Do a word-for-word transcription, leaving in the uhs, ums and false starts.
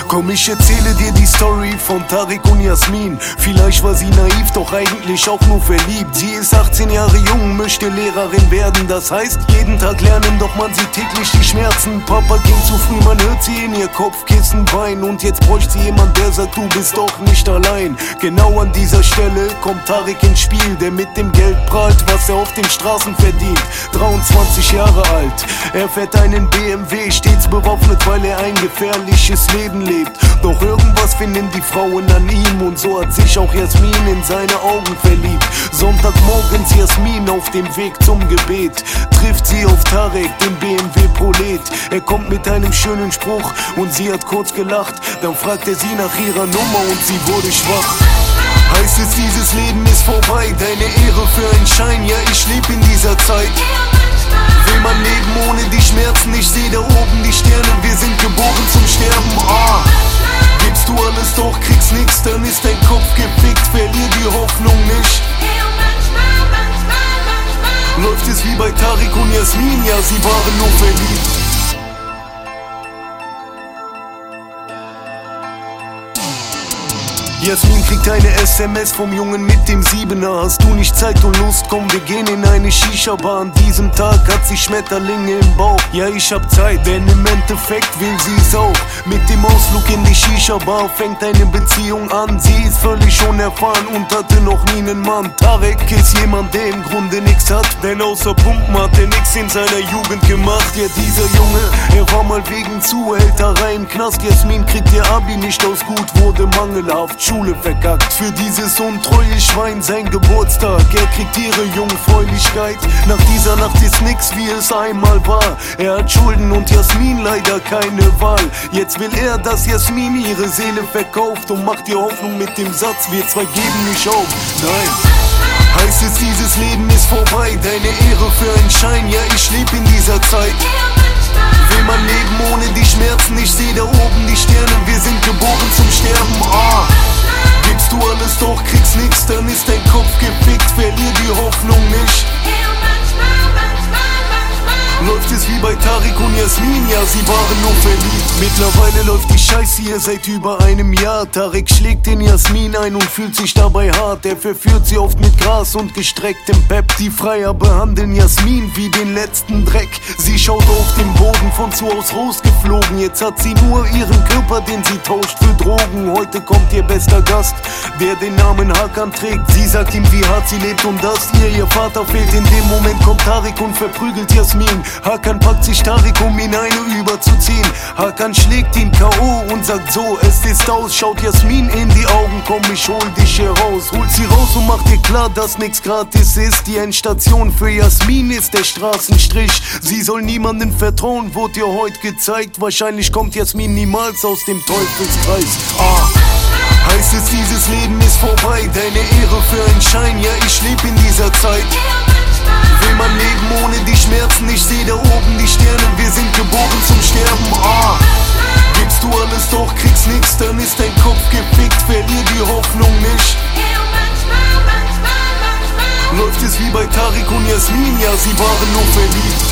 Komm, ich erzähle dir die Story von Tarek und Jasmin. Vielleicht war sie naiv, doch eigentlich auch nur verliebt. Sie ist achtzehn Jahre jung, möchte Lehrerin werden. Das heißt, jeden Tag lernen, doch man sieht täglich die Schmerzen. Papa ging zu früh, man hört sie in ihr Kopfkissen weinen. Und jetzt bräuchte sie jemand, der sagt, du bist doch nicht allein. Genau an dieser Stelle kommt Tarek ins Spiel, der mit dem Geld prahlt, was er auf den Straßen verdient. dreiundzwanzig Jahre alt, er fährt einen B M W, stets bewaffnet, weil er ein gefährliches Leben lebt. Doch irgendwas finden die Frauen an ihm, und so hat sich auch Jasmin in seine Augen verliebt. Sonntagmorgens Jasmin auf dem Weg zum Gebet, trifft sie auf Tarek, den B M W-Prolet. Er kommt mit einem schönen Spruch und sie hat kurz gelacht. Dann fragt er sie nach ihrer Nummer und sie wurde schwach. Heißt es, dieses Leben ist vorbei, deine Ehre für einen Schein, ja ich leb in dieser Zeit. Will man leben ohne die Schmerzen, ich seh da oben die Sterne, wir sind geboren zum Sterben. Ah, gibst du alles, doch kriegst nix, dann ist dein Kopf gefickt, verlier die Hoffnung nicht. Läuft es wie bei Tarek und Jasmin, ja sie waren nur verliebt. Jasmin kriegt eine S M S vom Jungen mit dem Siebener. Hast du nicht Zeit und Lust? Komm, wir gehen in eine Shisha-Bar. An diesem Tag hat sie Schmetterlinge im Bauch. Ja, ich hab Zeit, denn im Endeffekt will sie's auch. Mit dem Ausflug in die Shisha-Bar fängt eine Beziehung an. Sie ist völlig unerfahren und hatte noch nie einen Mann. Tarek ist jemand, der im Grunde nix hat, denn außer Pumpen hat er nix in seiner Jugend gemacht. Ja, dieser Junge, er war mal wegen Zuhälterei im Knast. Jasmin kriegt ihr Abi nicht aus gut, wurde mangelhaft, Schule verkackt. Für dieses untreue Schwein sein Geburtstag, er kriegt ihre Jungfräulichkeit. Nach dieser Nacht ist nix, wie es einmal war. Er hat Schulden und Jasmin leider keine Wahl. Jetzt will er, dass Jasmin ihre Seele verkauft und macht ihr Hoffnung mit dem Satz, wir zwei geben nicht auf. Nein. Heißt es, dieses Leben ist vorbei, deine Ehre für einen Schein, ja ich leb in dieser Zeit. Will man leben ohne die Schmerzen, ich seh da oben die Sterne, wir sind geboren zum Sterben. Ah, gibst du alles, doch kriegst nix, dann ist dein Kopf gefickt, verlier die Hoffnung nicht. Läuft es wie bei Tarek und Jasmin, ja sie waren nur verliebt. Mittlerweile läuft die Scheiße hier seit über einem Jahr. Tarek schlägt in Jasmin ein und fühlt sich dabei hart. Er verführt sie oft mit Gras und gestrecktem Pep. Die Freier behandeln Jasmin wie den letzten Dreck. Sie schaut auf den Boden, von zu Haus rausgeflogen. Jetzt hat sie nur ihren Körper, den sie tauscht für Drogen. Heute kommt ihr bester Gast, der den Namen Hakan trägt. Sie sagt ihm, wie hart sie lebt und dass ihr ihr Vater fehlt. In dem Moment kommt Tarek und verprügelt Jasmin. Hakan packt sich Tarek, um ihn eine überzuziehen. Hakan schlägt ihn K O und sagt so, es ist aus. Schaut Jasmin in die Augen, komm ich hol dich hier raus. Holt sie raus und macht ihr klar, dass nix gratis ist. Die Endstation für Jasmin ist der Straßenstrich. Sie soll niemandem vertrauen, wurde ihr heute gezeigt. Wahrscheinlich kommt Jasmin niemals aus dem Teufelskreis. Ah. Heißt es, dieses Leben ist vorbei, deine Ehre für einen Schein, ja ich leb in dieser Zeit. Will man leben ohne die Schmerzen, ich seh da oben die Sterne, wir sind geboren zum Sterben. Ah, gibst du alles, doch kriegst nix, dann ist dein Kopf gefickt, verlier die Hoffnung nicht. Läuft es wie bei Tarek und Jasmin, ja sie waren nur verliebt.